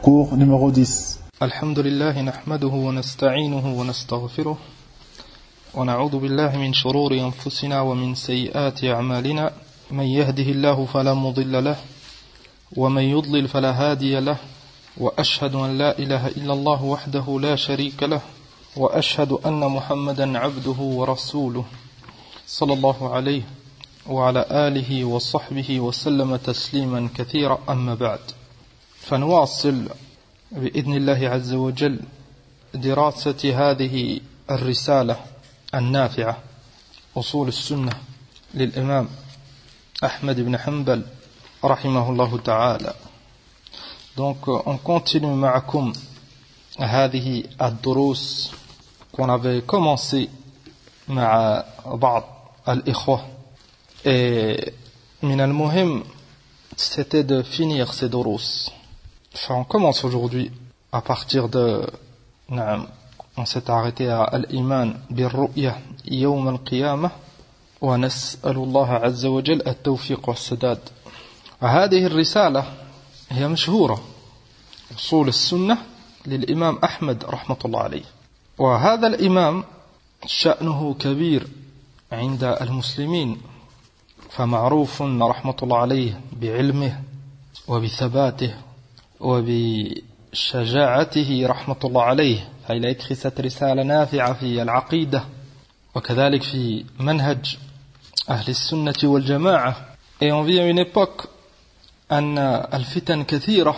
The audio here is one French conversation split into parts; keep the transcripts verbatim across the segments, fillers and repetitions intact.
cours numéro dix. الحمد لله نحمده ونستعينه ونستغفره ونعوذ بالله من شرور أنفسنا ومن سيئات أعمالنا من يهده الله فلا مضل له ومن يضلل فلا هادي له وأشهد أن لا إله إلا الله وحده لا شريك له وأشهد أن محمدا عبده ورسوله صلى الله عليه وعلى آله وصحبه وسلم تسليما كثيرا أما بعد فنواصل بإذن الله عز وجل دراسة هذه الرسالة النافعة أصول السنة للإمام أحمد بن حنبل رحمه الله تعالى. Donc on continue معكم هذه الدروس qu'on avait commencé مع بعض الإخوة. Et من المهم c'était de finir ces دروس. Enfin, on commence aujourd'hui à partir de نعم on s'est arrêté à الإيمان بالرؤية يوم القيامة ونسأل الله عز وجل التوفيق والسداد. وهذه الرسالة هي مشهورة أصول السنة للإمام أحمد رحمة الله عليه. وهذا الإمام شأنه كبير عند المسلمين فمعروف رحمة الله عليه بعلمه وبثباته وبشجاعته رحمة الله عليه. Il a écrit cette رسالة نافعة في العقيدة وكذلك في منهج أهل السنة والجماعة. Et on vit à une époque أن الفتن كثيرة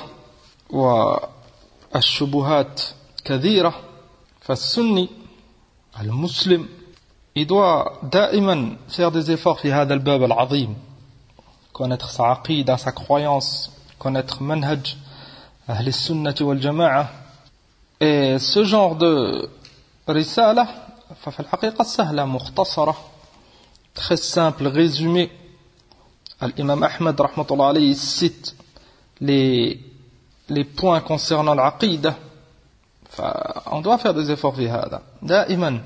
والشبهات كثيرة فالسني المسلم il doit دائما faire des efforts في هذا الباب العظيم, connaître sa عقيدة, sa croyance, connaître منهج أهل السنة والجماعة. Et ce genre de رسالة ففي الحقيقة سهلة مختصرة très simple résumé. L'imam Ahmed رحمة الله عليه cite les les points concernant l'aqida. On doit faire des efforts في هذا دائما.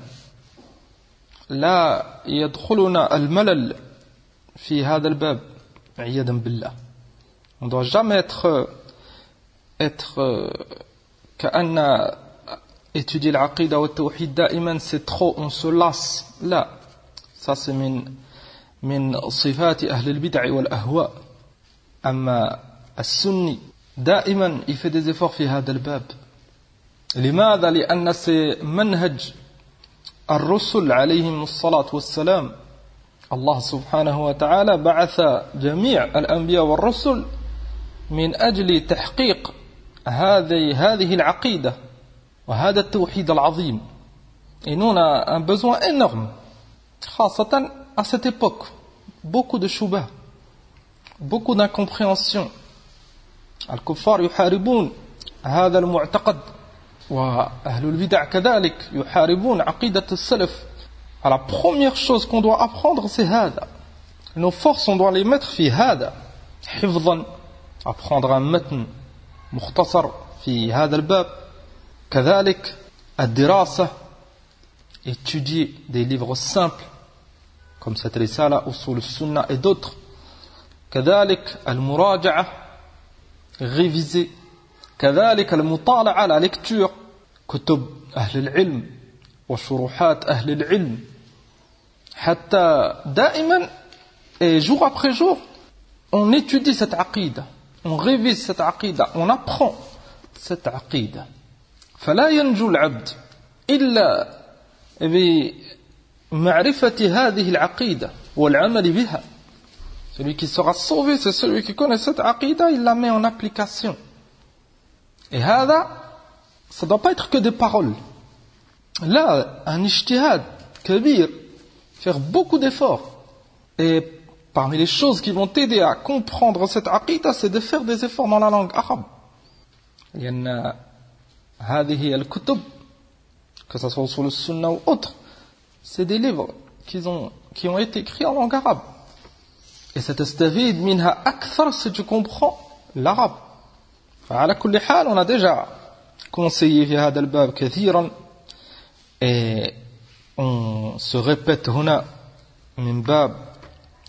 لا يدخلنا الملل في هذا الباب عياذا بالله. On doit jamais être être كأن étudier العقيدة والتوحيد دائما c'est trop, on se lasse. لا, ça c'est من من صفات أهل البدع والأهواء. أما السني دائما il fait des efforts في هذا الباب. لماذا؟ لأن c'est منهج الرسل عليهم الصلاة والسلام. الله سبحانه وتعالى بعث جميع الأنبياء والرسل من أجل تحقيق هذه هذه العقيدة وهذا التوحيد العظيم. Et nous on a un besoin énorme, خاصة à cette époque. Beaucoup de shubha, beaucoup d'incompréhension. الكفار يحاربون هذا المعتقد وأهل البدع كذلك يحاربون عقيدة السلف. La première chose qu'on doit apprendre c'est هذا. Nos forces on doit les mettre في هذا حفظا, apprendre un متن مختصر في هذا الباب. كذلك الدراسة, étudier des livres simples comme cette رسالة أصول السنة et d'autres. كذلك المراجعة, réviser. كذلك المطالعة, la lecture كتب أهل العلم وشروحات أهل العلم. حتى دائما et jour après jour on étudie cette عقيدة, on révise cette عقيدة, on apprend cette عقيدة. فلا ينجو العبد إلا بمعرفة هذه العقيدة والعمل بها. Celui qui sera sauvé c'est celui qui connaît cette عقيدة, il la met en application. Et هذا ça ne doit pas être que des paroles. Là, un ijtihad kabir, faire beaucoup d'efforts. Et parmi les choses qui vont t'aider à comprendre cette aqida, c'est de faire des efforts dans la langue arabe. لأن هذه الكتب, que ce soit sur le sunna ou autre, c'est des livres qui ont, qui ont été écrits en langue arabe. Et ستستفيد منها أكثر si tu comprends l'arabe. فعلى كل حال, on a déjà conseillé في هذا الباب كثيرا. Et on se répète هنا من باب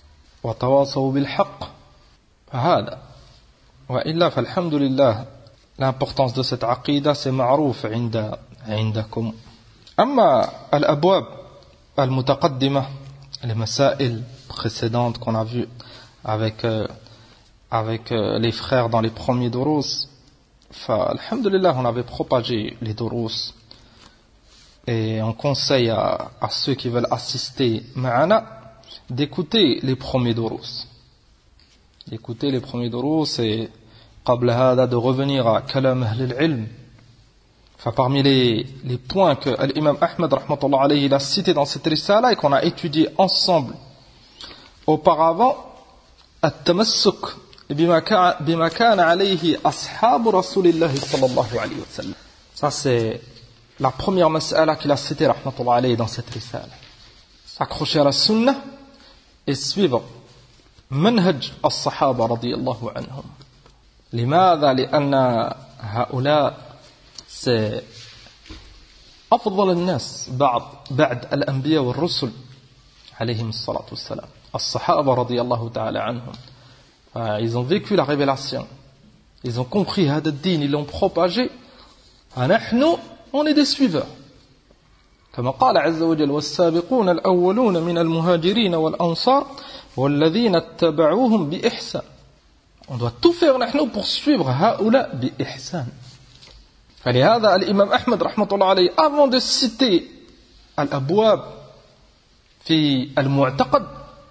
وتواصوا بالحق. فهذا وإلا فالحمد لله l'importance de cette aqidah, c'est ma'rouf inda indakum. Amma al-abwab al-mutaqaddimah, les masail précédentes qu'on a vues avec euh, avec euh, les frères dans les premiers durus, fa alhamdulillah, on avait propagé les durus et on conseille à, à ceux qui veulent assister ma'ana d'écouter les premiers durus, d'écouter les premiers durus et قبل هذا de revenir à kalam ahl al-ilm. Enfin, parmi les, les points que l'imam Ahmed rahmatullah alayhi il a cité dans cette risala et qu'on a étudié ensemble auparavant, at-tamassuk bima kana alayhi ashab rasulillah sallallahu alayhi wa sallam. Ça c'est la première mas'ala qu'il a cité rahmatullah alayhi dans cette risala. S'accrocher à la sunnah et suivre manhaj as-sahaba radiyallahu anhum. لماذا؟ لأن هؤلاء c'est أفضل الناس بعد بعد الأنبياء والرسل عليهم الصلاة والسلام. الصحابة رضي الله تعالى عنهم, ils ont vécu la révélation, ils ont compris هذا الدين, ils l'ont propagé. فنحن on est des suiveurs. كما قال عز وجل والسابقون الأولون من المهاجرين والأنصار والذين اتبعوهم بإحسان. On doit tout faire نحن pour suivre هؤلاء بإحسان. فلهذا الإمام أحمد رحمة الله عليه avant de citer الأبواب في المعتقد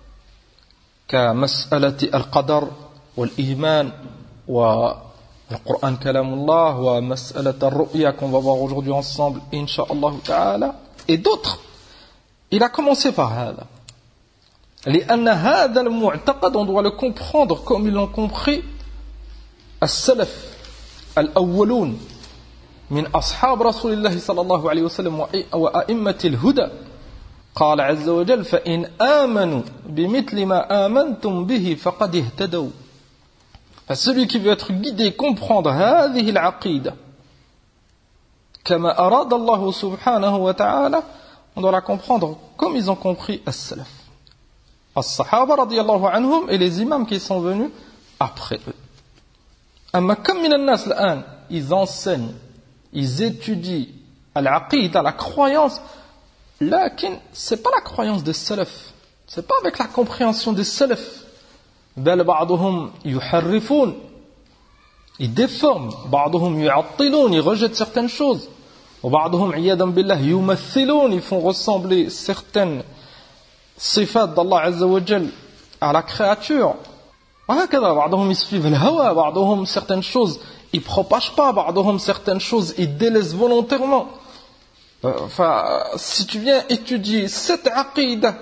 كمسألة القدر والإيمان والقرآن كلام الله ومسألة الرؤيا qu'on va voir aujourd'hui ensemble Inch'Allah Ta'ala et d'autres, il a commencé par هذا لأن هذا المعتقد on doit le comprendre comme ils l'ont compris السلف الأولون من أصحاب رسول الله صلى الله عليه وسلم وأئمة الهدى. قال عز وجل فإن آمنوا بمثل ما آمنتم به فقد اهتدوا. Celui qui veut être guidé, comprendre هذه العقيدة كما أراد الله سبحانه وتعالى, on doit la comprendre comme ils ont compris السلف الصحابة رضي الله عنهم et les imams qui sont venus après eux. أما كم من الناس الآن ils enseignent, ils étudient al-aqida, la croyance, lakin c'est pas la croyance des salaf, c'est pas avec la compréhension des salaf. بل بعضهم يحرفون, ils déforment, بعضهم يعطلون, ils rejettent certaines choses, وبعضهم عياذا بالله يمثلون, ils font ressembler certaines صفات d'Allah Azza wa Jal à la créature. وهكذا بعضهم يسفيف الهوى, بعضهم certaines choses ils propagent pas, بعضهم certaines choses ils délaissent volontairement. Enfin, si tu viens étudier cette aqida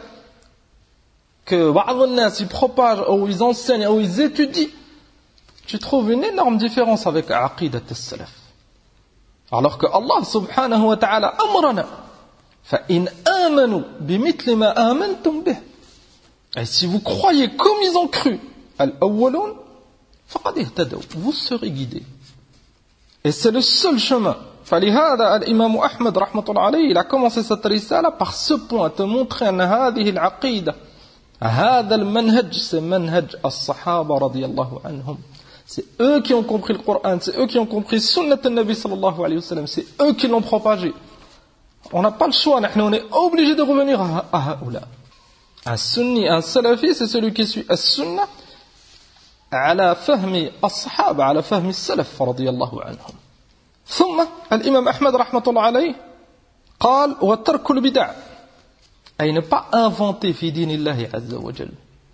que بعض الناس ils propagent ou ils enseignent ou ils étudient, tu trouves une énorme différence avec aqidat as-salaf. Alors que Allah subhanahu wa ta'ala amrana فإن آمنوا بمثل ما آمنتم به. Et si vous croyez comme ils ont cru, al-awwalun faqad ihtadaw, vous serez guidés. Et c'est le seul chemin. فلهذا الإمام أحمد رحمة الله عليه, il a commencé cette risala par ce point, te montrer أن هذه العقيدة هذا المنهج c'est منهج الصحابة رضي الله عنهم. C'est eux qui ont compris le Coran, c'est eux qui ont compris sunnat al-Nabi sallallahu alayhi wa sallam, c'est eux qui l'ont propagé. On n'a pas le choix, on est obligé de revenir à, à Haoula. Un sunni, un salafi, c'est celui qui suit as-sunnah على فهم الصحابة, على فهم السلف رضي الله عنهم. ثم الإمام أحمد رحمة الله عليه قال وترك البدع, أي ne pas inventer في دين الله عز وجل,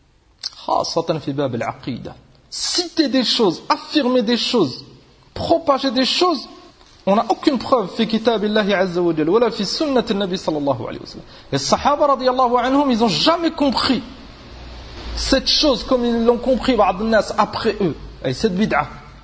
خاصة في باب العقيدة. Citer des choses, affirmer des choses, propager des choses, on n'a aucune preuve في كتاب الله عز وجل ولا في سنة النبي صلى الله عليه وسلم. Les Sahaba رضي الله عنهم, ils n'ont jamais compris cette chose comme ils l'ont compris بعض الناس après eux, et cette bid'a.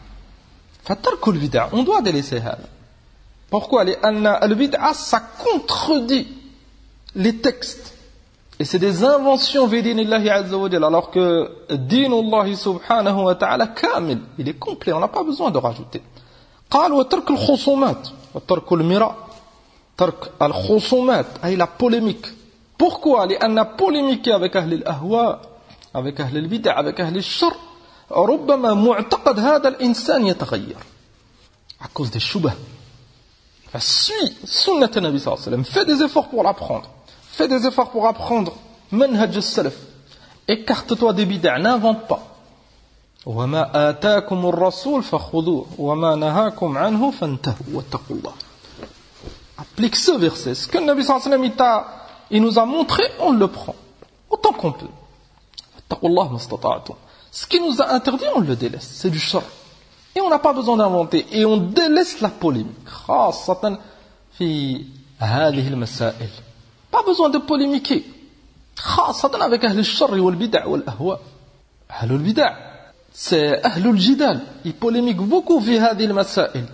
فترك البدع, on doit délaisser هذا. Pourquoi? لأن البدعة ça contredit les textes et c'est des inventions في دين الله عز وجل, alors que دين الله سبحانه وتعالى كامل, il est complet, on n'a pas besoin de rajouter. قال وترك الخصومات وترك المراء, ترك الخصومات أي la polémique. Pourquoi? لأن polémiquer avec أهل الأهواء, avec أهل البدع, avec أهل الشر, ربما معتقد هذا الإنسان يتغير. À cause des shubha. Enfin, suis sunnat Nabi sallallahu alayhi wa sallam. Fais des efforts pour l'apprendre. Fais des efforts pour apprendre manhaj al-salaf. Écarte-toi des bid'a, n'invente pas. وَمَا آتَاكُمُ الرَّسُولُ فَخُذُوهُ وَمَا نَهَاكُمْ عَنْهُ فَانْتَهُوا وَاتَّقُوا اللَّهَ. Applique ce verset. Ce que le Nabi sallallahu alayhi wa sallam il nous a montré, on le prend. Autant qu'on peut. وَاتَّقُوا اللَّهَ مَا اسْتَطَعْتُمْ. Ce qu'il nous a interdit, on le délaisse. C'est du shar. Et on n'a pas besoin d'inventer. Et on délaisse la polémique. خاصة في هذه المسائل. Pas besoin de polémiquer. خاصة avec أهل الشر والبدع والأهواء. أهل البدع c'est أهل الجدال. Ils polémiquent beaucoup في هذه المسائل.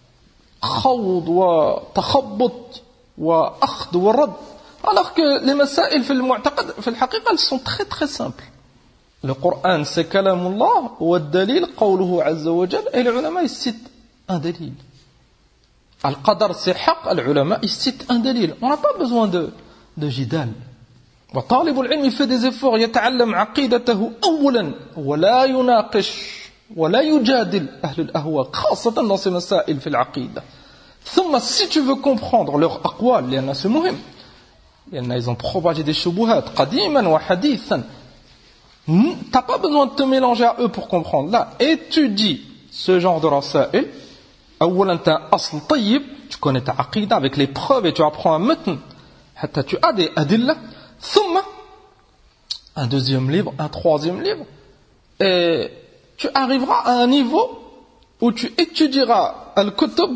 خوض وتخبط وأخذ ورد. Alors que les مسائل في المعتقد في الحقيقة elles sont très très simples. Le Coran c'est kalamullah والدليل قوله عز وجل et les ulama ils citent un dalil. Al-Qadar c'est haq, les ulama ils citent un dalil. On n'a pas besoin de de jidal. وطالب العلم il fait des efforts يتعلم عقيدته أولا ولا يناقش ولا يجادل أهل الأهواء خاصة dans ces مسائل في العقيدة. ثم si tu veux comprendre leur أقوال لأن c'est مهم لأن ils ont propagé des shubuhat قديما وحديثا. T'as pas besoin de te mélanger à eux pour comprendre. Là, étudie ce genre de rasail. أولا t'as un asl tayyib, tu connais ta aqida avec les preuves et tu apprends un matn. حتى tu as des adilla. ثم un deuxième livre, un troisième livre, et tu arriveras à un niveau où tu étudieras al-kutub,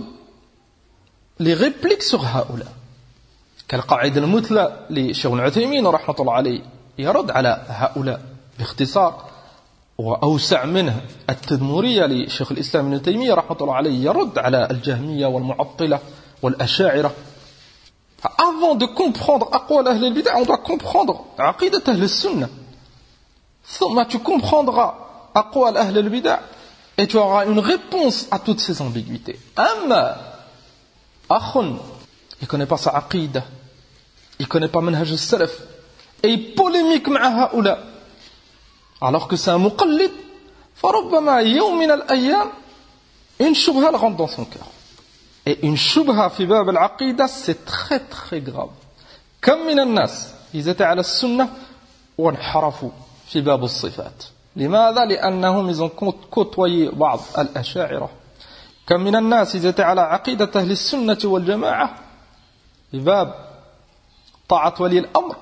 les répliques sur haoula. كالقاعدة المثلى لشيخ العثيمين رحمة الله عليه يرد على هؤلاء باختصار وأوسع منه التدمرية لشيخ الإسلام ابن تيمية رحمة الله عليه يرد على الجهمية والمعطلة والأشاعرة. Avant de comprendre أقوال أهل البدع, on doit comprendre عقيدة أهل السنة. ثم tu comprendras أقوال أهل البدع et tu auras une réponse à toutes ces ambiguïtés. أما أخ il ne connaît pas sa aqida, il ne connaît pas manhaj al-salaf et il polémique مع هؤلاء alors que c'est un muqallid, فربما يوم من الأيام une shubha le rentre dans son cœur. Et une shubha في باب العقيدة c'est très très grave. كم من الناس ils étaient على السنة وانحرفوا في باب الصفات. لماذا؟ لأنهم ils ont côtoyé بعض الأشاعرة. كم من الناس ils étaient على عقيدة أهل السنة والجماعة في باب طاعة ولي الأمر.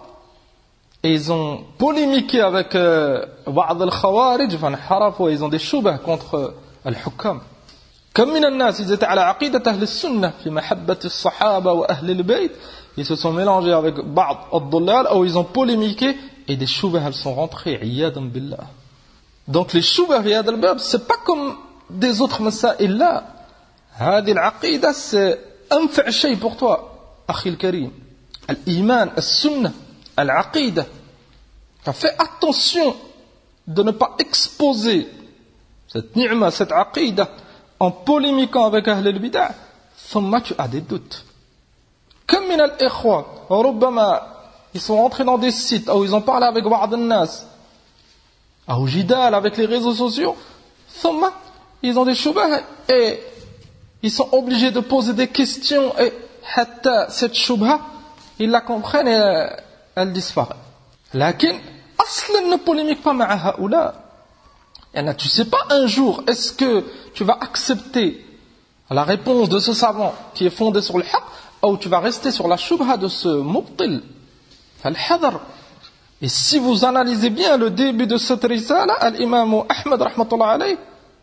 Et ils ont polémiqué avec بعض الخوارج فانحرفوا. Ils ont des shubha contre الحكام. كم من الناس ils étaient على عقيدة أهل السنة في محبة الصحابة وأهل البيت. Ils se sont mélangés avec بعض الضلال ou ils ont polémiqué et des shubha elles sont rentrées عياذا بالله. Donc les shubha في هذا الباب c'est pas comme des autres مسائل là. هذه العقيدة c'est أنفع شيء pour toi أخي الكريم. الإيمان السنة العقيدة. Fais attention de ne pas exposer cette ni'ma, cette aqida en polémiquant avec Ahl al-Bid'ah. ثم tu as des doutes. Comme من الإخوة ربما ils sont rentrés dans des sites où ils ont parlé avec بعض الناس أو جدال avec les réseaux sociaux. ثم ils ont des shubha et ils sont obligés de poser des questions et حتى cette shubha ils la comprennent et elle disparaît. لكن أصلا ne polémique pas مع هؤلاء. Et tu sais pas un jour est-ce que tu vas accepter la réponse de ce savant qui est fondé sur le haq ou tu vas rester sur la shubha de ce mubtil. فالحذر. Et si vous analysez bien le début de cette risala, l'imam Ahmed rahmatullah alayh,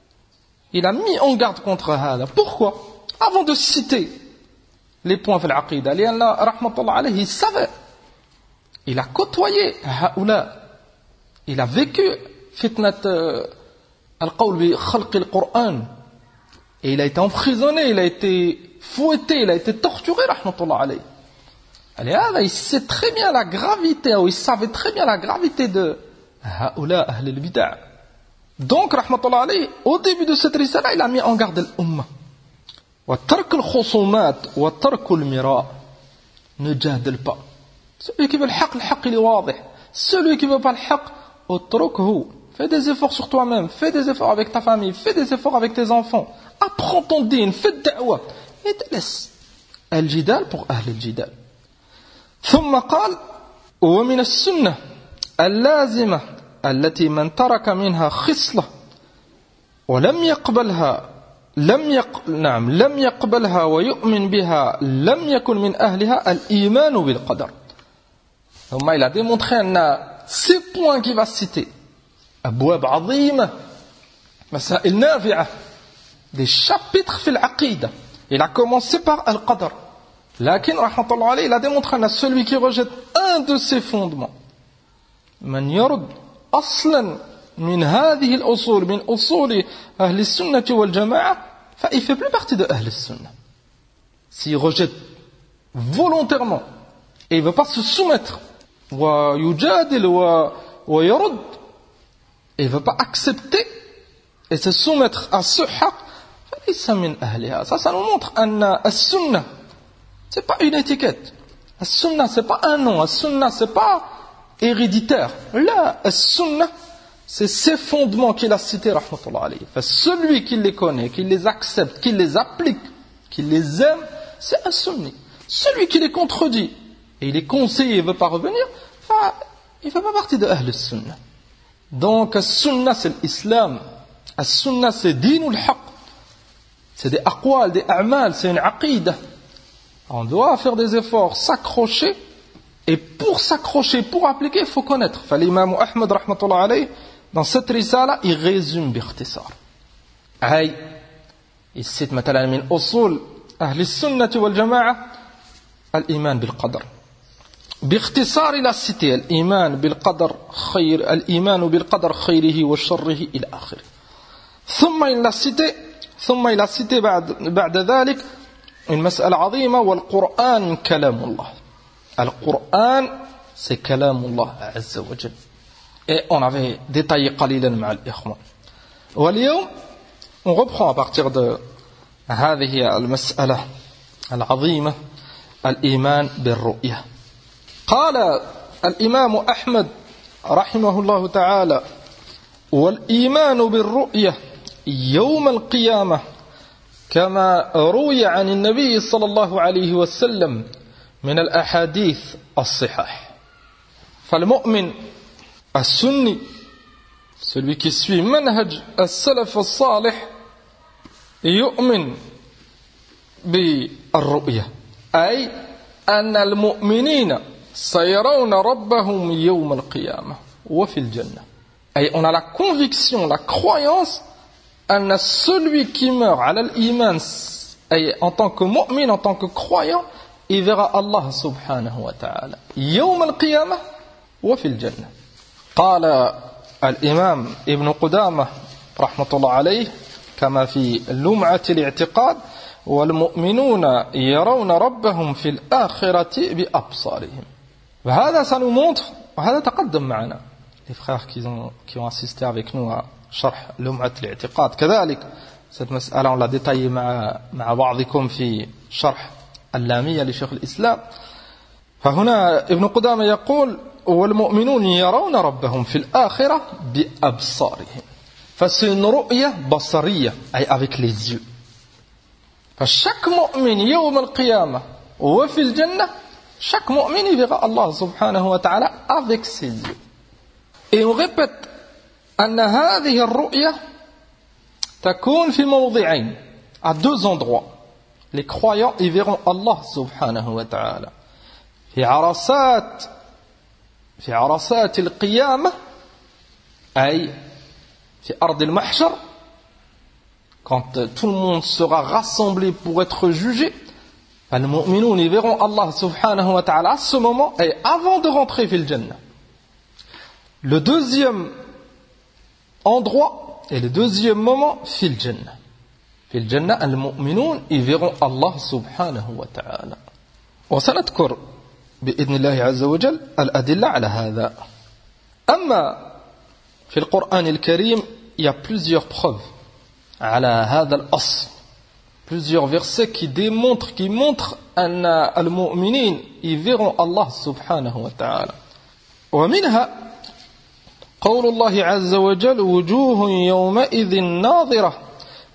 il a mis en garde contre hada. Pourquoi? Avant de citer les points de l'aqida, l'imam rahmatullah alayh, il savait. Il a côtoyé haoula. Il a vécu fitnat al-qawl bi khalq al-Qur'an. Et il a été emprisonné, il a été fouetté, il a été torturé, rahmatullah alayh. Il sait très bien la gravité, ou il savait très bien la gravité de haoula ahl al-bid'ah. Donc, rahmatullah alayh, au début de cette risala, il a mis en garde l'umma. Wa tark al-khusumat, wa tark al-mira. Ne jadel pas. Celui qui veut le haq, le haq il est wadih. Celui qui veut pas le haq, utrukhu. Fais des efforts sur toi-même, fais des efforts avec ta famille, fais des efforts avec tes enfants. apprends ton din, fais da'wa, et te laisse. Al-jidal pour ahl al-jidal. ثم قال ومن السنة اللازمة التي من ترك منها خصلة ولم يقبلها لم يق... نعم لم يقبلها ويؤمن بها لم يكن من أهلها الإيمان بالقدر. ثم il a démontré أن ces points qu'il va citer أبواب عظيمة مسائل نافعة des chapitres في العقيدة. Il a commencé par Al-Qadr. Lakin, rahmatullah alayhi, il a démontré à celui qui rejette un de ces fondements. Man yurd aslan min hadhihi al-usul, min usul ahli sunnah wal jama'a, fa il fait plus partie de ahli sunnah. S'il rejette volontairement et il veut pas se soumettre, wa yujadil wa wa yurd, et il veut pas accepter et se soumettre à ce haqq, fa laysa min ahliha. Ça, ça nous montre anna as-sunnah c'est pas une étiquette. As-sunnah, c'est pas un nom. As-sunnah, c'est pas héréditaire. Là, as-sunnah, c'est ces fondements qu'il a cités, rahmatullah alayhi. Enfin, celui qui les connaît, qui les accepte, qui les applique, qui les aime, c'est un sunni. Celui qui les contredit, et il est conseillé, il ne veut pas revenir, enfin, il ne fait pas partie de Ahl as-sunnah. Donc, as-sunnah, c'est l'islam. As-sunnah, c'est dinul haqq. C'est des aqwal, des a'mal, c'est une aqidah. On doit faire des efforts, s'accrocher, et pour s'accrocher, pour appliquer, il faut connaître. L'imam Ahmed, rahmatullah alayhi, dans cette risala, il résume bikhtisar. Aïe, il cite مثلا من أصول أهل السنة والجماعة الإيمان بالقدر. باختصار il a cité الإيمان بالقدر خير الإيمان بالقدر خيره وشره إلى آخره. ثم il a cité ثم il a cité بعد بعد ذلك une مسألة عظيمة والقرآن كلام الله. القرآن c'est كلام الله عز وجل. Et on avait détaillé قليلا مع الإخوان. واليوم on reprend à partir de هذه المسألة العظيمة الإيمان بالرؤية. قال الإمام أحمد رحمه الله تعالى والإيمان بالرؤية يوم القيامة كما روي عن النبي صلى الله عليه وسلم من الأحاديث الصحاح. فالمؤمن السني celui qui suit منهج السلف الصالح يؤمن بالرؤية أي أن المؤمنين سيرون ربهم يوم القيامة وفي الجنة. أي on a la conviction, la croyance أن celui qui meurt على الإيمان en tant que mu'min, en tant que croyant, il verra Allah subhanahu wa ta'ala يوم القيامة وفي الجنة. قال الإمام ابن قدامة رحمة الله عليه كما في لمعة الاعتقاد والمؤمنون يرون ربهم في الآخرة بأبصارهم. وهذا ça nous montre وهذا تقدم معنا les frères qui ont, qui ont assisté avec nous à شرح لمعة الاعتقاد كذلك cette مسألة on l'a détaillé مع مع بعضكم في شرح اللامية لشيخ الإسلام. فهنا ابن قدامة يقول والمؤمنون يرون ربهم في الآخرة بأبصارهم. فسc'est une رؤية بصرية أي avec les yeux. فchaque مؤمن يوم القيامة وفي الجنة chaque مؤمن il verra Allah subhanahu wa ta'ala avec ses yeux. Et on répète أن هذه الرؤية تكون في موضعين à deux endroits. Les croyants ils verront Allah subhanahu wa ta'ala في عرصات في عرصات القيامة أي في أرض المحشر quand tout le monde sera rassemblé pour être jugé. Les mu'minoun ils verront Allah subhanahu wa ta'ala à ce moment et avant de rentrer fil jannah. Le deuxième endroit et le deuxième moment fil jannah. Fil jannah al mu'minoun ils verront Allah subhanahu wa ta'ala. وسنذكر بإذن الله عز وجل الأدلة على هذا. أما في القرآن الكريم il y a plusieurs preuves على هذا الأصل. Plusieurs versets qui démontrent, qui montrent أن المؤمنين ils verront Allah subhanahu wa ta'ala. ومنها قول الله عز وجل وجوه يومئذ ناظرة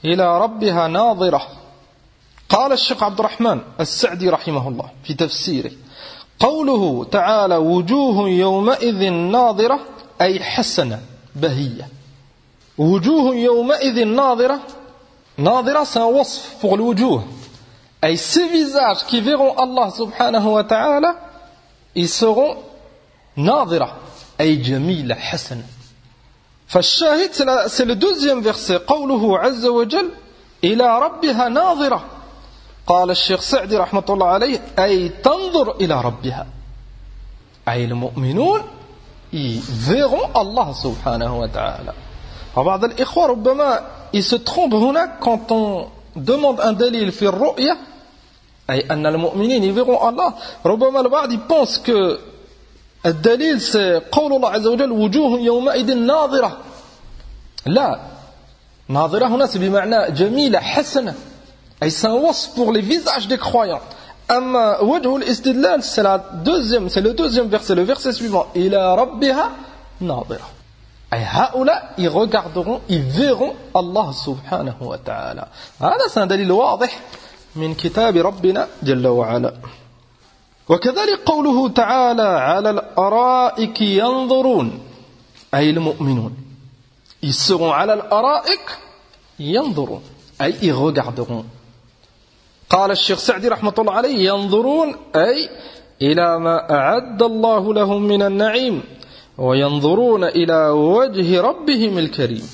إلى ربها ناظرة. قال الشيخ عبد الرحمن السعدي رحمه الله في تفسيره: قوله تعالى وجوه يومئذ ناظرة أي حسنة بهية. وجوه يومئذ ناظرة، ناظرة c'est un وصف pour الوجوه، أي ces visages qui verront Allah subhanahu wa ta'ala, ils seront ناظرة أي جميلة حسنة. فالشاهد c'est le deuxième verset قوله عز وجل إلى ربها ناظرة. قال الشيخ سعدي رحمة الله عليه أي تنظر إلى ربها، أي المؤمنون ils verront Allah subhanahu wa ta'ala. بعض الإخوة ربما ils se trompent هنا quand on demande un دليل في الرؤية أي أن المؤمنين ils verront Allah. ربما البعض il pense que الدليل c'est قول الله عز وجل وجوه يومئذ ناظرة. لا، ناظرة هنا c'est بمعنى جميلة حسنة، أي c'est un wasf pour les visages des croyants. أما وجه الاستدلال c'est la deuxième, c'est le deuxième verset, le verset suivant إلى ربها ناظرة، أي هؤلاء ils regarderont, ils verront Allah سبحانه وتعالى. هذا c'est un دليل واضح من كتاب ربنا جل وعلا. وكذلك قوله تعالى على الأرائك ينظرون، أي المؤمنون ils seront على الأرائك ينظرون أي ils regarderont. قال الشيخ سعدي رحمة الله عليه ينظرون أي إلى ما أعد الله لهم من النعيم وينظرون إلى وجه ربهم الكريم.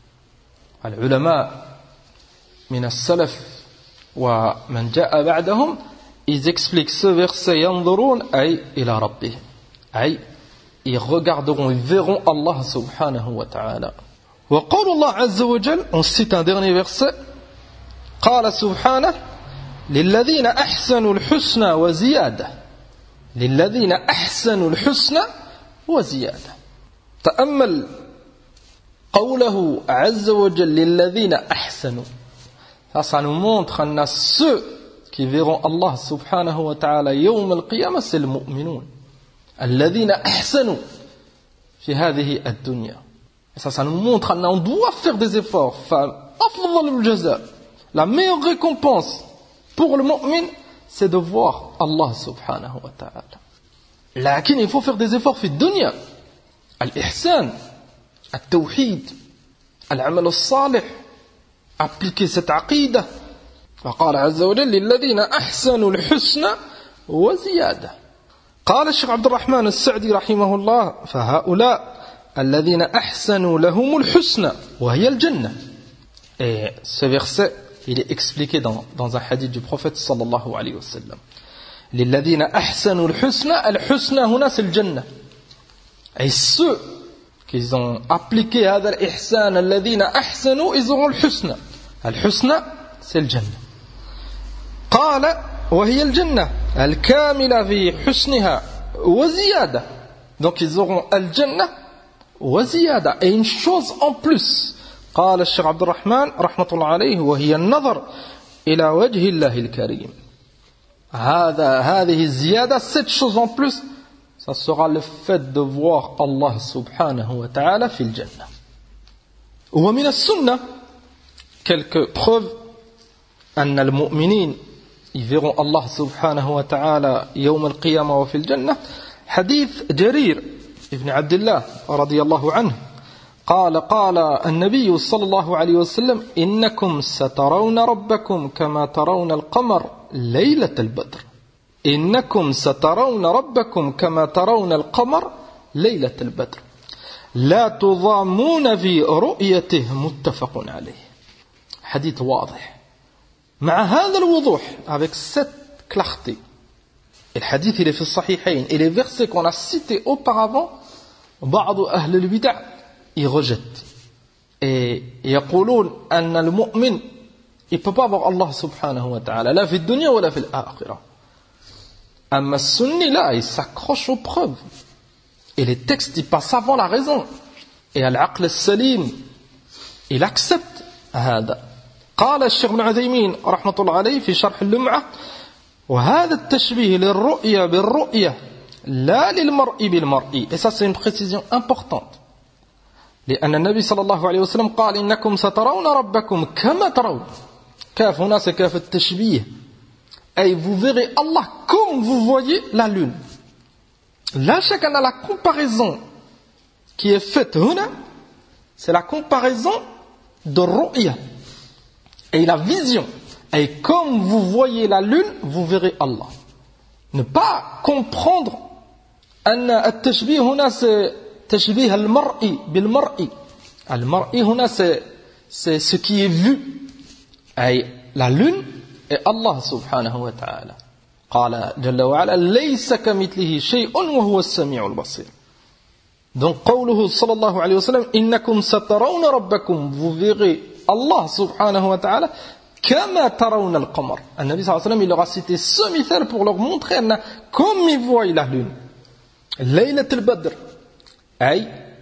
العلماء من السلف ومن جاء بعدهم ils expliquent ce verset ينظرون أي إلى ربهم أي ils regarderont, ils verront Allah subhanahu wa ta'ala. وقول الله عز وجل, on cite un dernier verset, قال سبحانه للذين أحسنوا الحسنى وزيادة، للذين أحسنوا الحسنى وزيادة. تأمل قوله عز وجل للذين أحسنوا، ça, ça nous montre أن ceux qui verront Allah subhanahu wa ta'ala يوم القيامة c'est le mu'minun الذين أحسنوا في هذه الدنيا. Et ça, ça nous montre qu'on doit faire des efforts. فأفضل الجزاء, la meilleure récompense pour le mu'min, c'est de voir Allah subhanahu wa ta'ala. لكن il faut faire des efforts في الدنيا. الإحسان, التوحيد, العمل الصالح, appliquer cette عقيدة. فقال عز وجل للذين أحسنوا الحسنى وزيادة. قال الشيخ عبد الرحمن السعدي رحمه الله فهؤلاء الذين أحسنوا لهم الحسنى وهي الجنة. Et ce verset il est expliqué dans, dans un hadith du prophète sallallahu alayhi wa sallam. للذين أحسنوا الحسنى, الحسنى هنا c'est le Jannah. Et ceux qui ont appliqué هذا الإحسان الذين أحسنوا ils auront le حسنى. الحسنى c'est le Jannah. قال وهي الجنة الكاملة في حسنها وزيادة. Donc ils auront الجنة وزيادة et une chose en plus. قال الشيخ عبد الرحمن رحمة الله عليه وهي النظر إلى وجه الله الكريم. هذا هذه الزيادة, cette chose en plus, ça sera le fait de voir Allah subhanahu wa ta'ala في الجنة. ومن السنة quelques preuves أن المؤمنين ils verront Allah subhanahu wa ta'ala يوم القيامة وفي الجنة. حديث جرير ابن عبد الله رضي الله عنه قال قال النبي صلى الله عليه وسلم إنكم سترون ربكم كما ترون القمر ليلة البدر. إنكم سترون ربكم كما ترون القمر ليلة البدر لا تضامون في رؤيته متفق عليه. حديث واضح مع هذا الوضوح, avec cette clarté. Et le hadith il est في الصحيحين et les versets qu'on a cités auparavant, بعض أهل البدع ils rejettent et يقولون أن المؤمن il peut pas voir Allah subhanahu wa ta'ala لا في الدنيا ولا في الآخرة. أما السني لا, il s'accroche aux preuves et les textes ils passent avant la raison et العقل السليم il accepte هذا. قال الشيخ ابن عثيمين رحمة الله عليه في شرح اللمعة وهذا التشبيه للرؤية بالرؤية لا للمرء بالمرء. Et ça c'est une précision importante. لأن النبي صلى الله عليه وسلم قال إنكم سترون ربكم كما ترون. كاف هنا c'est كاف التشبيه. Et vous verrez Allah comme vous voyez la lune. Là, chacun a la comparaison qui est faite هنا, c'est la comparaison de ru'ya et la vision. Et comme vous voyez la lune, vous verrez Allah. Ne pas comprendre أن التشبيه هنا c'est تشبيه المرئي بالمرئي. المرئي هنا c'est c'est ce qui est vu. Et la lune et Allah subhanahu wa ta'ala. قال جل وعلا ليس كمثله شيء وهو السميع البصير. Donc قوله صلى الله عليه وسلم إنكم سترون ربكم, vous verrez Allah subhanahu wa ta'ala كما ترون القمر. النبي صلى الله عليه وسلم il leur a cité ce mithal pour leur montrer comme ils voient la lune. ليلة البدر, أي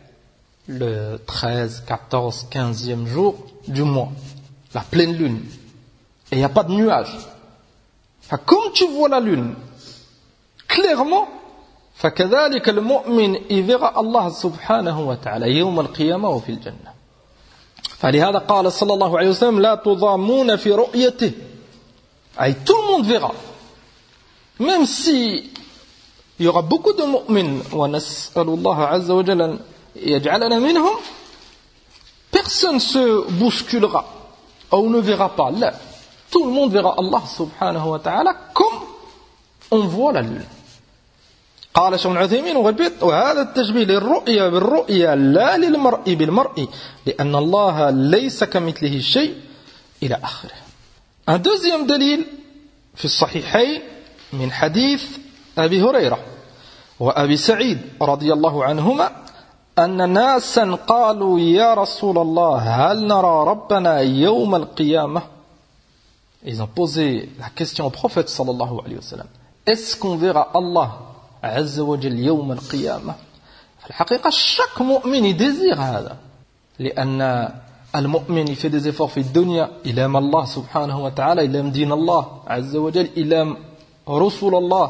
le treize, quatorze, quinzième jour du mois, la pleine lune. Et il n'y a pas de nuages. Comme tu vois la lune clairement, فكذلك المؤمن يرى الله سبحانه وتعالى يوم القيامة وفي الجنة. فلهذا قال صلى الله عليه وسلم لا تضامون في رؤيته. أي tout le monde verra. Même si il y aura beaucoup de mu'min, ونسأل الله عز وجل أن يجعلنا منهم, personne se bousculera ou ne verra pas. Là, tout le monde verra Allah subhanahu wa ta'ala comme on voit la lune. قال الشيخ ابن عثيمين وغبيت وهذا التشبيه للرؤيا بالرؤيا لا للمرء بالمرء لأن الله ليس كمثله شيء إلى آخره. Un deuxième دليل في الصحيحين من حديث أبي هريرة وأبي سعيد رضي الله عنهما أن ناسا قالوا يا رسول الله هل نرى ربنا يوم القيامة. Ils ont posé la question au prophète sallallahu alayhi wa sallam. Est-ce qu'on verra Allah عز وجل يوم القيامة؟ في الحقيقة chaque مؤمن désire هذا, لأن المؤمن fait des efforts في الدنيا, il aime Allah سبحانه وتعالى, il aime دين الله عز وجل, il aime رسول الله,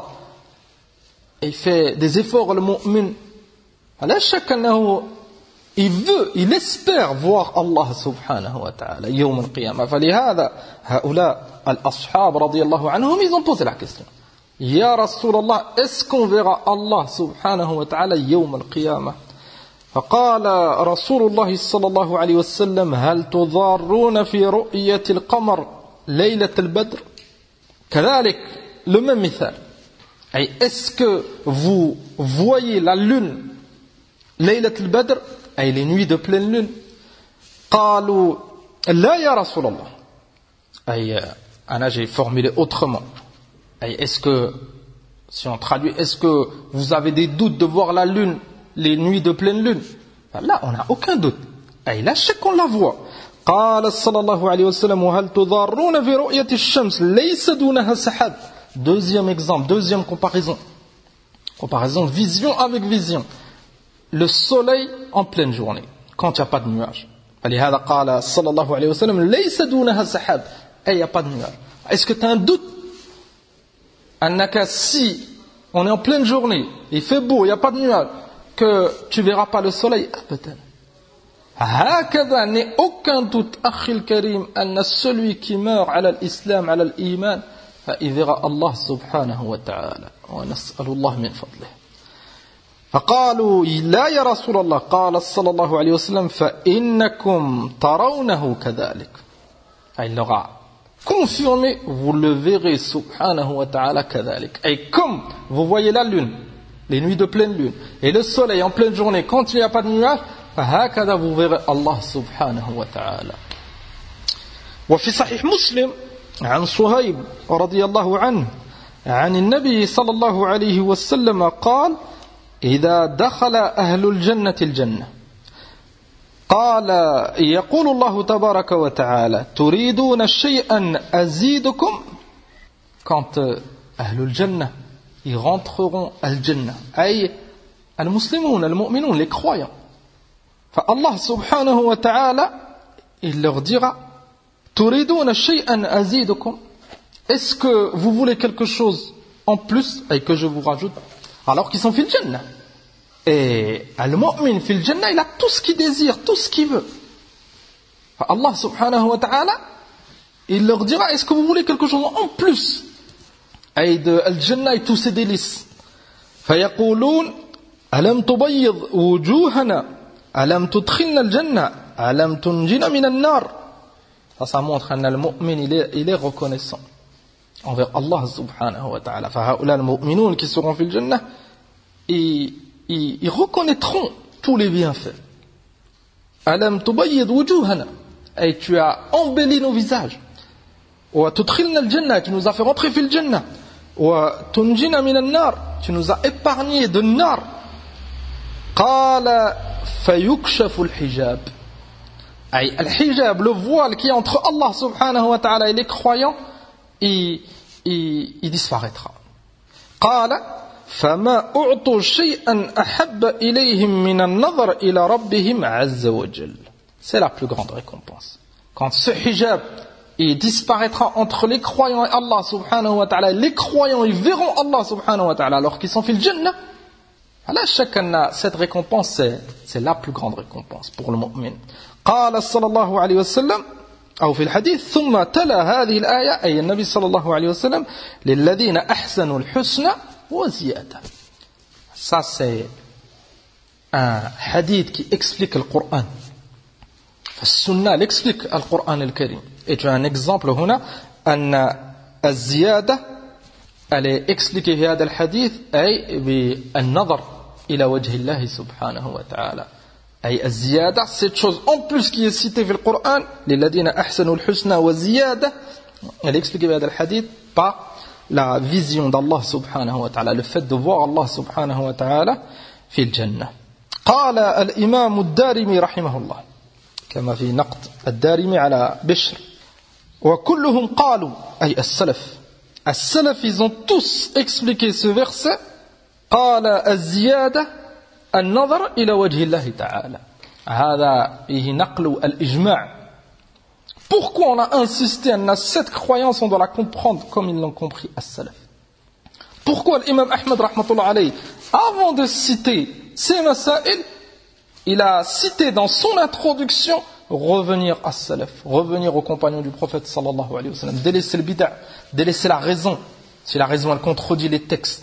il fait des efforts le مؤمن. لا شك أنه il veut, il espère voir Allah سبحانه وتعالى يوم القيامة. فلهذا هؤلاء الأصحاب رضي الله عنهم ils ont posé la question. يا رسول الله, est-ce qu'on verra Allah سبحانه وتعالى يوم القيامة؟ فقال رسول الله صلى الله عليه وسلم هل تضارون في رؤية القمر ليلة البدر؟ كذلك le même مثال. أي est-ce que vous voyez la lune ليلة البدر, أي les nuits de pleine lune؟ قالوا لا يا رسول الله. أي أنا j'ai formulé autrement. Est-ce que, si on traduit, est-ce que vous avez des doutes de voir la lune, les nuits de pleine lune? Là, on n'a aucun doute. Et là, chaque qu'on la voit. قال صلى الله عليه وسلم وهل تضارون في رؤية الشمس ليس دونها سحاب. Deuxième exemple, deuxième comparaison. Comparaison vision avec vision. Le soleil en pleine journée, quand il n'y a pas de nuages. فلهذا قال صلى الله عليه وسلم ليس دونها سحاب. Et il n'y a pas de nuages. Est-ce que tu as un doute? Annaka, si on est en pleine journée, il fait beau, il n'y a pas de nuages, que tu ne verras pas le soleil, peut-être. هكذا n'est aucun doute, Akhil Karim, أن celui qui meurt على الإسلام, على الإيمان, il verra Allah subhanahu wa ta'ala. ونسأل الله من فضله. فقالوا لا يا رسول الله. قال صلى الله عليه وسلم فإنكم ترونه كذلك. Il leur a confirmé, vous le verrez subhanahu wa ta'ala kadhalik. Et comme vous voyez la lune, les nuits de pleine lune, et le soleil en pleine journée, quand il n'y a pas de nuages, فهكذا vous verrez Allah subhanahu wa ta'ala. وفي صحيح مسلم عن صهيب رضي الله عنه عن النبي صلى الله عليه وسلم قال إذا دخل أهل الجنة الجنة قال يقول الله تبارك وتعالى تريدون شيئا أزيدكم. Quand أهل الجنة ils rentreront الجنة أي المسلمون المؤمنون les croyants, فالله سبحانه وتعالى il leur dira تريدون شيئا أزيدكم, est-ce que vous voulez quelque chose en plus et que je vous rajoute, alors qu'ils sont في الجنة. Et al-mu'min fil jannah, il a tout ce qu'il désire, tout ce qu'il veut. Allah subhanahu wa ta'ala, il leur dira, est-ce que vous voulez quelque chose en plus? Et de al-jannah et tous ses délices. فَيَقُولُونَ أَلَمْ تُبَيِّضْ وُجُوهَنَا أَلَمْ تُدْخِلْنَا الْجَنَّةَ أَلَمْ تُنْجِنَا مِنَ النَّارِ. Ça, ça montre que le mu'min, il est, il est reconnaissant envers Allah subhanahu wa ta'ala. فَهَؤُلَاءِ الْمُؤْمِنُونَ qui seront fil jannah, ils, ils, ils reconnaîtront tous les bienfaits. أَلَمْ تُبَيِّضْ وُجُوهَنَا. Et tu as embelli nos visages. وَتُدْخِلْنَا الْجَنَّةَ. Tu nous as fait rentrer fil jannah. وَتُنْجِنَا مِنَ النَّارِ. Tu nous as épargné de nar. قَالَ فَيُكْشَفُ الْحِجَابِ. Aïe, al-hijab, le voile qui est entre Allah subhanahu wa ta'ala et les croyants, il, il, il disparaîtra. قال فما أعطوا شيئا أحب إليهم من النظر إلى ربهم عز وجل. C'est la plus grande récompense. Quand ce hijab il disparaîtra entre les croyants et Allah subhanahu wa ta'ala, les croyants ils verront Allah subhanahu wa ta'ala alors qu'ils sont fil jannah. Alors chacun cette récompense, c'est, c'est la plus grande récompense pour le mu'min. قال صلى الله عليه وسلم أو في الحديث ثم تلا هذه الآية أي النبي صلى الله عليه وسلم للذين أحسنوا الحسنى وزيادة. Ça c'est un hadith qui explique le Coran. السنة l'explique le Coran الكريم. Et tu as un exemple هنا أن الزيادة elle est expliquée في هذا الحديث أي بالنظر إلى وجه الله سبحانه وتعالى. أي الزيادة cette chose en plus qui est citée في القرآن للذين أحسنوا الحسنى وزيادة. Elle est expliquée في هذا الحديث par la vision d'Allah subhanahu wa ta'ala, le fait de voir Allah subhanahu wa ta'ala في الجنة. قال الإمام الدارمي رحمه الله كما في نقد الدارمي على بشر وكلهم قالوا أي السلف السلف ils ont tous expliqué ce verset قال الزيادة النظر إلى وجه الله تعالى. هذا فيه نقل الإجماع. Pourquoi on a insisté à cette croyance, on doit la comprendre comme ils l'ont compris as-salaf. Pourquoi l'imam Ahmed rahmatullah alayhi, avant de citer ces masaïl, il a cité dans son introduction revenir à salaf, revenir aux compagnons du prophète sallallahu alayhi wa sallam, délaisser le bid'a, délaisser la raison, si la raison elle contredit les textes.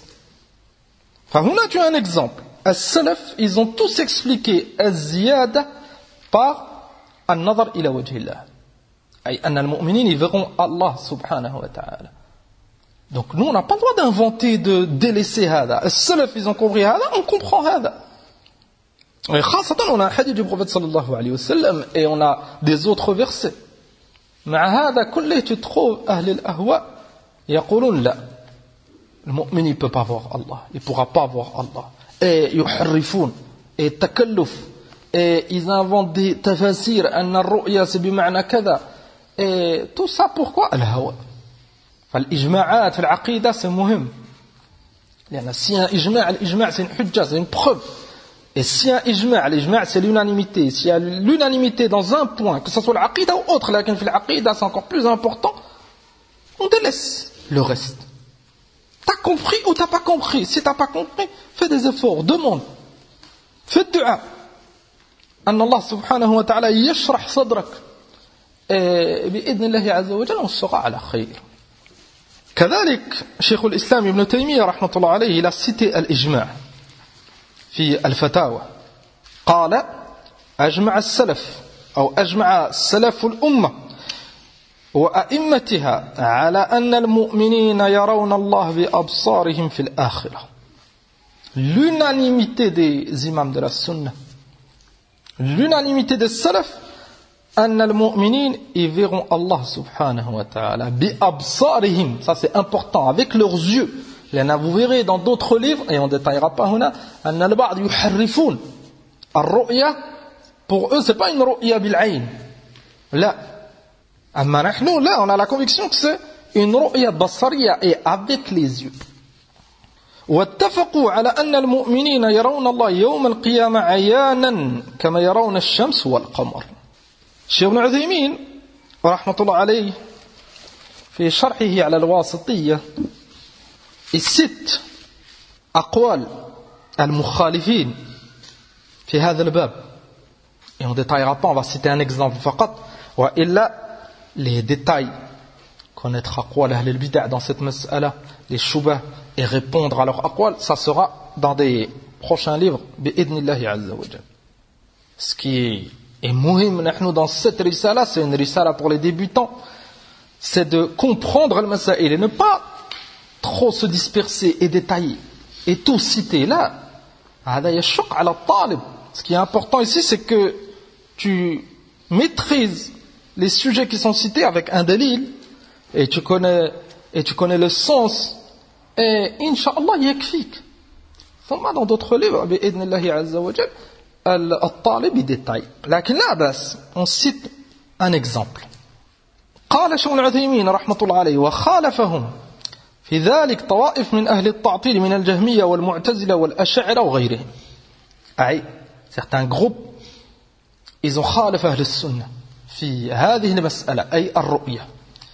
Enfin, là tu as un exemple. As-salaf, ils ont tous expliqué az-ziyada par an-nadar ila wajhillah. Ay anna al-mu'minin, ils verront Allah subhanahu wa ta'ala. Donc nous on n'a pas le droit d'inventer, de délaisser hada. As-salaf, ils ont compris hada, on comprend hada. Et khasatan, on a un hadith du prophète sallallahu alayhi wa sallam et on a des autres versets. مع هذا كله tu trouves أهل الأهواء يقولون لا المؤمن il peut pas voir Allah, il pourra pas voir Allah. Et يحرفون et تكلف et ils inventent des tafasir أن الرؤيا c'est بمعنى كذا. Et tout ça pourquoi الهوى. فالإجماعات في العقيدة c'est مهم. لأن si un إجماع الإجماع c'est une حجة, c'est une preuve. Et si un ijma', l'ijma' c'est l'unanimité, s'il y a l'unanimité dans un point, que ce soit l'aqida ou autre, là, quand fait l'aqida c'est encore plus important, on délaisse le reste. T'as compris ou t'as pas compris? Si t'as pas compris, fais des efforts, demande, fais dua. Anna Allah subhanahu wa ta'ala yashrah sadrak. Et bi'idn Allah azza wa jalla, on sera à la khayr. كذلك شيخ الإسلام ابن تيمية رحمة الله عليه il a cité الإجماع في الفتاوى قال أجمع السلف أو أجمع سلف الأمة وأئمتها على أن المؤمنين يرون الله بأبصارهم في الآخرة. L'unanimité des imams de la sunna, l'unanimité des salaf, أن المؤمنين ils verront Allah subhanahu wa ta'ala بأبصارهم, ça c'est important, avec leurs yeux. Vous verrez dans d'autres livres, et on ne détaillera pas هنا, أن البعض يحرفون الرؤية, pour eux c'est pas une رؤية بالعين, لا, أما نحن là on a la conviction que c'est une رؤية بصرية et avec les yeux. واتفقوا على أن المؤمنين يرون الله يوم القيامة عيانا كما يرون الشمس والقمر. الشيخ ابن عثيمين رحمة الله عليه في شرحه على الواسطية il cite أقوال المخالفين في هذا الباب. Et on ne détaillera pas, on va citer un exemple فقط. وإلا les détails, connaître quoi l'ahl al-bid'a dans cette mas'ala, les shubah et répondre à leurs aqwal, ça sera dans des prochains livres bi'idnillahi azza wa jal. Ce qui est muhim nahnu dans cette risala, c'est une risala pour les débutants, c'est de comprendre al-masail et ne pas trop se disperser et détailler et tout citer là. هذا يشق على الطالب. Ce qui est important ici, c'est que tu maîtrises les sujets qui sont cités avec un dalil et tu connais et tu connais le sens et inch'Allah yakfik. ثم dans d'autres livres بإذن الله عز وجل الطالب يديتاي. لكن لا بأس on cite un exemple. قال شيخ العثيمين رحمة الله عليه وخالفهم في ذلك طوائف من أهل التعطيل من الجهمية والمعتزلة والأشاعرة وغيرهم. أي certains groupes ils ont خالف أهل السنة في هذه المسألة أي الرؤية.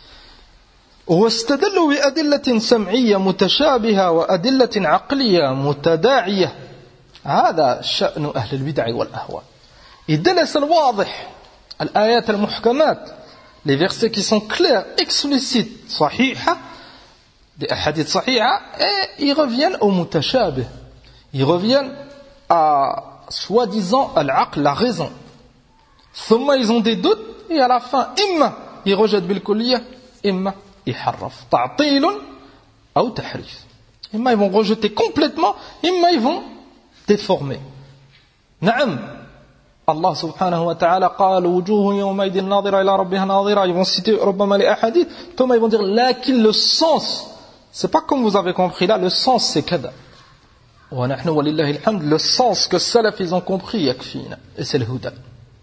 واستدلوا بأدلة سمعية متشابهة وأدلة عقلية متداعية. هذا شأن أهل البدع والأهواء. الدلس الواضح الآيات المحكمات les versets qui sont clairs explicites صحيحة des hadiths صحيحة et ils reviennent au mutashabih. Ils reviennent à soi-disant al-aql, la raison. ثم ils ont des doutes et à la fin إما ils rejettent بالكلية إما يحرف تعطيل أو تحريف. إما ils vont rejeter complètement إما ils vont déformer. نعم Allah subhanahu wa ta'ala قال وجوه يومئذ ناظرة إلى ربها ناظرة. Ils vont citer ربما les ahadith. ثم ils vont dire لكن le sens c'est pas comme vous avez compris là, le sens c'est كذا. ونحن ولله الحمد le sens que salaf ils ont compris يكفينا et c'est le huda.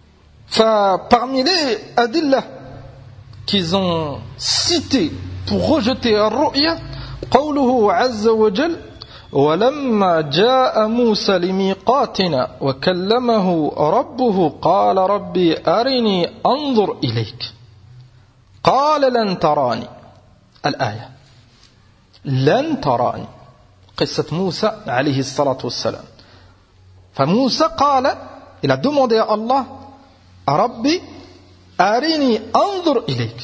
Parmi les adillah qu'ils ont cités pour rejeter الرؤية قوله عز وجل ولما جاء موسى لميقاتنا وكلمه ربه قال ربي أرني أنظر إليك قال لن تراني. الآية لن تراني قصة موسى عليه الصلاة والسلام. فموسى قال il a demandé à Allah ربي أرني أنظر إليك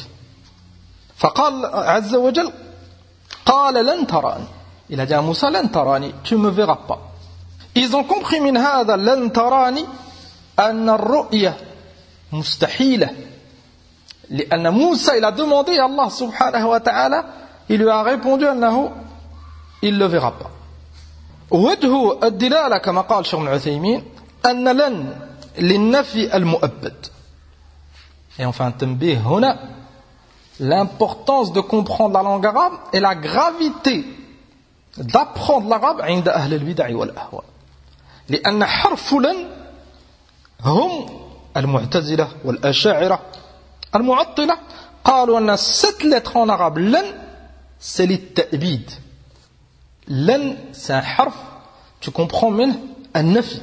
فقال عز وجل قال لن تراني. Il a dit à Moussa لن تراني tu me verras pas. Ils ont compris من هذا لن تراني أن الرؤية مستحيلة لأن موسى il a demandé à Allah subhanahu wa ta'ala il lui a répondu أنه il le verra pas. وجه الدلالة كما قال شيخ العثيمين أن لن للنفي المؤبد. Et enfin تنبيه هنا l'importance de comprendre la langue arabe et la gravité d'apprendre l'arabe عند أهل البدع والأهواء. لأن حرف لن هم المعتزلة والأشاعرة المعطلة قالوا أن cette lettre en arabe لن c'est للتأبيد. لن c'est un حرف tu comprends منه النفي.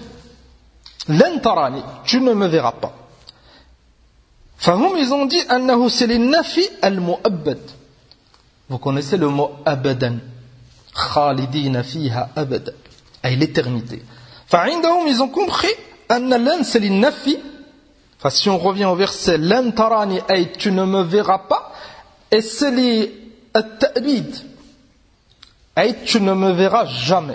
لن تراني tu ne me verras pas. فهم ils ont dit أنه c'est للنفي المؤبد. Vous connaissez le mot أبدا خالدين فيها أبدا أي l'éternité. فعندهم ils ont compris أن لن c'est للنفي. Enfin, si on revient au verset لن تراني أي tu ne me verras pas et c'est للتأبيد أي tu ne me verras jamais.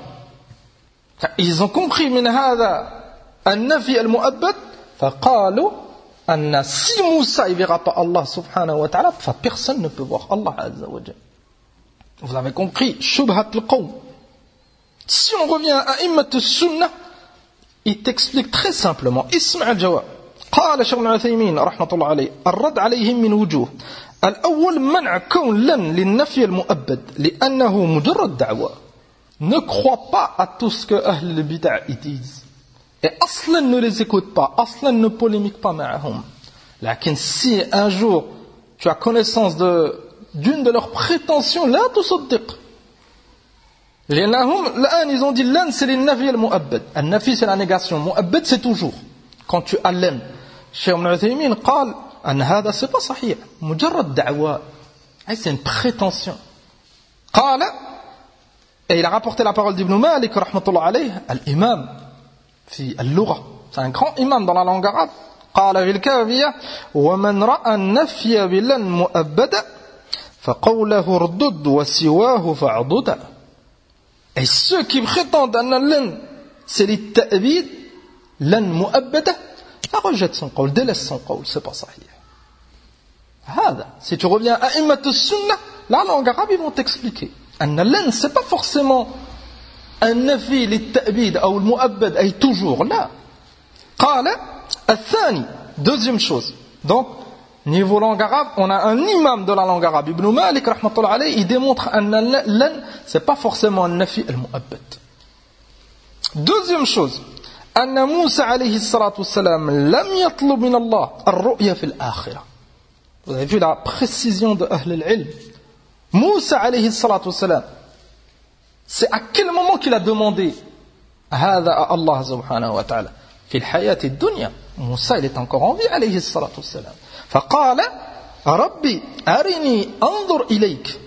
Ils ont compris من هذا النفي المؤبد فقالوا أن si Moussa ne verra pas Allah subhanahu wa ta'ala, personne ne peut voir Allah azza wa jalla. Vous avez compris, shubhat al-qawm. Si on revient à Immat al-Sunnah, il t'explique très simplement. Isma' al-jawab. قال شيخ العثيمين رحمة الله عليه الرد عليهم من وجوه. الأول منع كون لن للنفي المؤبد لأنه مجرد دعوة. Ne crois pas à tout ce que Ahl al-Bid'a disent. Et Aslan ne les écoute pas, Aslan ne polémique pas معهم. Lakin si un jour tu as connaissance de, d'une de leurs prétentions, لا تصدق. لأنهم الآن ils ont dit لن c'est النفي المؤبد. النفي c'est la négation, مؤبد c'est toujours. Quand tu as لن. Cheikh Ibn Uthaymin قال أن هذا c'est pas صحيح. مجرد دعوة. C'est une prétention. قال et il a rapporté la parole d'Ibn Malik رحمة الله عليه الإمام في اللغة c'est un grand imam dans la langue arabe. قال في الكافية ومن رأى النفي بلن مؤبدا فقوله ردد وسواه فعضدا. Et ceux qui prétendent أن لن c'est للتأبيد لن مؤبدا, ça rejette son قول, délaisse son قول, c'est pas صحيح. هذا, si tu reviens à أئمة السنة, la langue arabe, ils vont t'expliquer. أن لن c'est pas forcément un nafi للتأبيد أو المؤبد أي toujours, là. قال الثاني, deuxième chose. Donc, niveau langue arabe, on a un imam de la langue arabe, Ibn Malik, rahmatullah alayhi, il démontre أن لن c'est pas forcément un nafi المؤبد. Deuxième chose, أن موسى عليه الصلاة والسلام لم يطلب من الله الرؤية في الآخرة. Vous avez vu la précision de Ahl al-Ilm. Moussa alayhi salatu wassalam, c'est à quel moment qu'il a demandé هذا à Allah subhanahu wa ta'ala في الحياة الدنيا. Moussa il est encore en vie alayhi salatu wassalam. فقال ربي أرني أنظر إليك.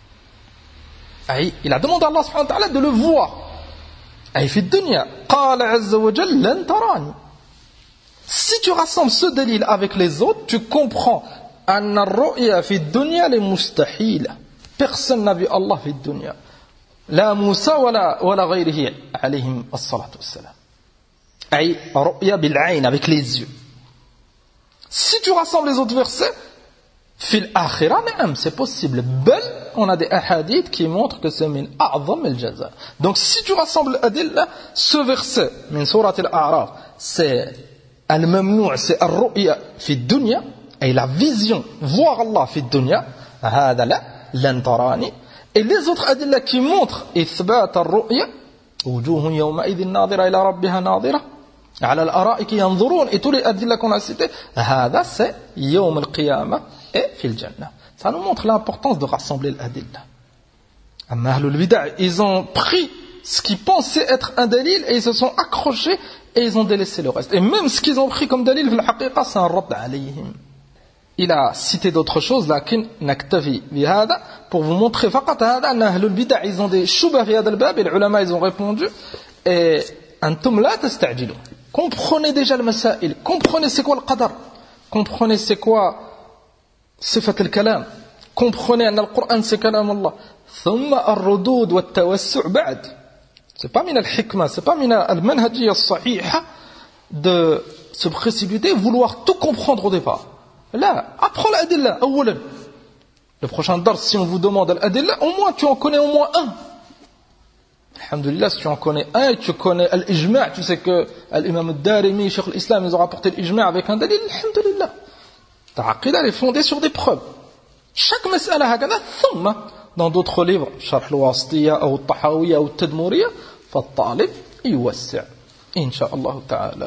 Il a demandé à Allah subhanahu wa ta'ala de le voir. أي في الدنيا. قال عز وجل لن تراني. Si tu rassembles ce dalil avec les autres, tu comprends أن الرؤيا في الدنيا لمستحيلة. Personne n'a vu Allah في الدنيا. لا موسى ولا ولا غيره عليهم الصلاة والسلام. أي رؤيا بالعين, avec les yeux. Si tu rassembles les autres versets, في الآخرة نعم, c'est possible. بل on a des hadiths qui montrent que c'est من أعظم الجزاء. Donc si tu rassembles l'adilla, ce verset من سورة الأعراف, c'est الممنوع, c'est الرؤيا في الدنيا, et la vision, voir Allah في الدنيا, هذا لا لن تراني. Et les autres adilla qui montrent إثبات الرؤيا, وجوه يومئذ ناظرة إلى ربها ناظرة على الأرائك ينظرون, et tous les adilla qu'on a cités, هذا c'est يوم القيامة et في الجنة. Ça nous montre l'importance de rassembler l'adilla. Amma ahlul bid'a, ils ont pris ce qu'ils pensaient être un dalil et ils se sont accrochés et ils ont délaissé le reste. Et même ce qu'ils ont pris comme dalil, c'est un radd alayhim. Il a cité d'autres choses, lakin naktafi bihada, pour vous montrer faqat hada anna ahlul bid'a, ils ont des shubha fi hada al-bab, et les ulama ils ont répondu, et antum la tasta'jilu. Comprenez déjà le masail, comprenez c'est quoi le qadar, comprenez c'est quoi sifat al-kalam, comprenez anna al-Qur'an c'est kalam Allah, thumma ar-rudud wa at-tawassu' ba'd. C'est pas min al-hikma, c'est pas min al-manhajiyya as-sahiha de se précipiter, vouloir tout comprendre au départ. Là, apprends l'adilla, awalan. Le prochain dars, si on vous demande l'adilla, au moins tu en connais au moins un. Alhamdulillah, si tu en connais un et tu connais l'ijma', tu sais que l'imam al-Darimi, Cheikh al-Islam, ils ont rapporté l'ijma' avec un dalil, alhamdulillah. Ta aqida est fondée sur des preuves. Chaque mas'ala hakada, thumma, dans d'autres livres, Sharh al-Wasitiyya, ou al-Tahawiyya, ou al-Tadmuriyya, fa-talib, yuwassi'. Inch'Allah ta'ala.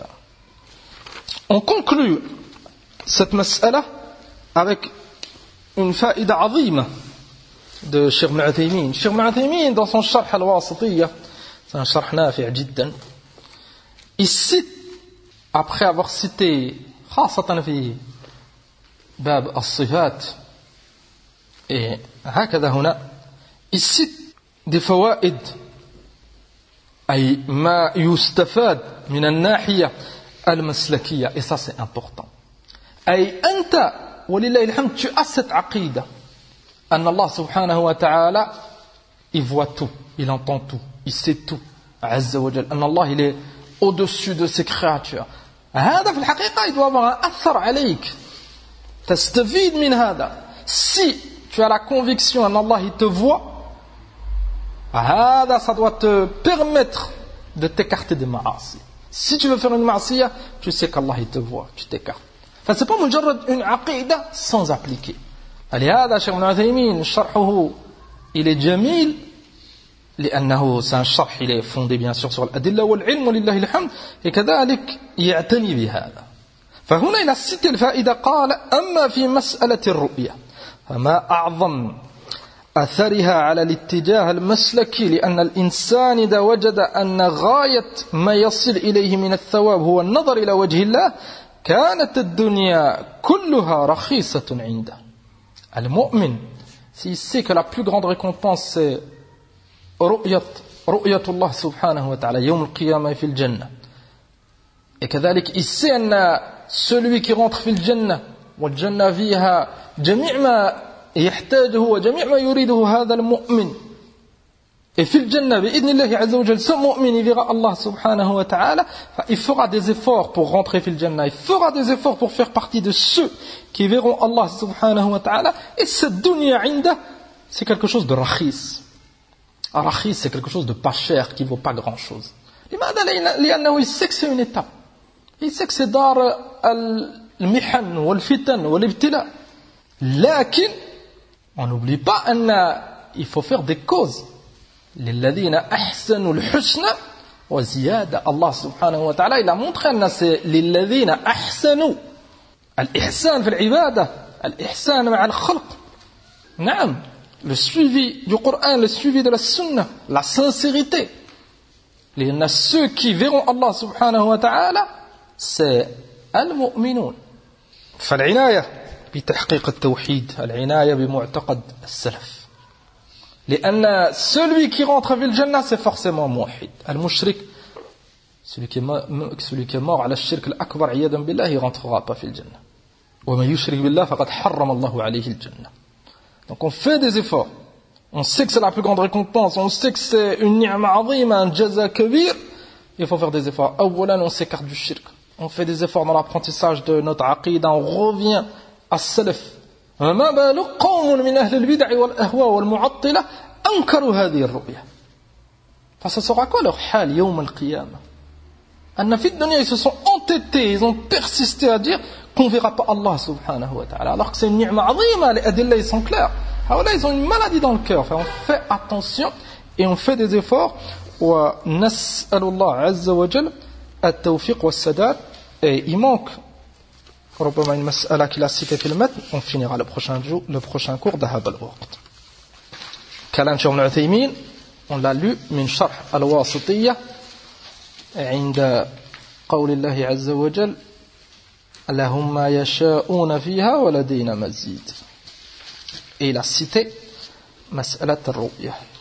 On conclut cette mas'ala avec une faïda azima de Cheikh Ibn Uthaymin. Cheikh Ibn Uthaymin, dans son Sharh al-Wasitiyya, c'est un Sharh nafi' jiddan, il cite, après avoir cité khasatan fi bab as-sifat, et هكذا هنا, il cite des fawaid, أي ما يستفاد من الناحية المسلكية, et ça c'est important. أي أنت ولله الحمد, tu as cette aqida أن الله سبحانه وتعالى il voit tout, il entend tout, il sait tout عز وجل, أن الله il est au-dessus de ses créatures. هذا في الحقيقة il doit avoir un أثر عليك, تستفيد من هذا. Si tu as la conviction أن الله il te voit, هذا ça doit te permettre de t'écarter des ma'asi. Si tu veux faire une ma'asiya, tu sais qu'Allah il te voit, tu t'écartes. Enfin, c'est pas مجرد une aqida sans appliquer. لهذا شيخ ابن عثيمين شرحه il est جميل لأنه c'est un شرح il est fondé bien sûr sur الأدلة والعلم ولله الحمد, et كذلك يعتني بهذا. فهنا il a cité الفائدة, قال أما في مسألة الرؤية فما أعظم أثرها على الاتجاه المسلكي, لأن الإنسان إذا وجد أن غاية ما يصل إليه من الثواب هو النظر إلى وجه الله كانت الدنيا كلها رخيصة عنده. المؤمن, s'il sait que la plus grande récompense c'est رؤية رؤية الله سبحانه وتعالى يوم القيامة في الجنة, Et كذلك il sait أن celui qui rentre في الجنة والجنة فيها جميع ما يحتاجه وجميع ما يريده هذا المؤمن. Et في الجنة بإذن الله عز وجل ce mu'min il verra Allah subhanahu wa ta'ala, il fera des efforts pour rentrer في الجنة, il fera des efforts pour faire partie de ceux qui verront Allah subhanahu wa ta'ala. Et cette dunya عنده c'est quelque chose de rakhis. Rakhis c'est quelque chose de pas cher qui vaut pas grand chose. لماذا؟ لأنه il sait que c'est une étape, il sait que c'est دار المحن والفتن والابتلاء. لكن on n'oublie pas أن il faut faire des causes. للذين أحسنوا الحسنى وزيادة. Allah subhanahu wa ta'ala il a montré أن c'est للذين أحسنوا الإحسان في العبادة, الإحسان مع الخلق. نعم, le suivi du Coran, le suivi de la Sunna, la sincérité. لأن ceux qui verront Allah subhanahu wa ta'ala c'est المؤمنون. فالعناية بتحقيق التوحيد, العناية بمعتقد السلف. لأن celui qui rentre في الجنة c'est forcément موحد. المشرك, celui qui est mort, celui qui est mort على الشرك الأكبر عياذا بالله, il rentrera pas في الجنة. ومن يشرك بالله فقد حرم الله عليه الجنة. Donc on fait des efforts, on sait que c'est la plus grande récompense, on sait que c'est une ni'ma azima, un jaza kabir. Il faut faire des efforts. أولا on s'écarte du shirk, on fait des efforts dans l'apprentissage de notre aqida, on revient à salaf. ما بال قوم من أهل البدع والأهواء والمعطلة أنكروا هذه الرؤية. Ça sera quoi leur حال يوم القيامة؟ أن في الدنيا ils se sont entêtés, ils ont persisté à dire qu'on ne verra pas Allah subhanahu wa ta'ala, alors que c'est une ni'ma azima, les adillah ils sont clairs. Alors là ils ont une maladie dans le cœur. Enfin, on fait attention et on fait des efforts. ونسأل الله عز وجل التوفيق والسداد. Et il manque ربما une مسألة qu'il a citée في المتن, on finira le prochain jour, le prochain cours ذهب الوقت. كلام شيخ ابن عثيمين, on l'a lu من شرح الواسطية عند قول الله عز وجل لهم ما يشاءون فيها ولدينا مزيد. Et il a cité مسألة الرؤية.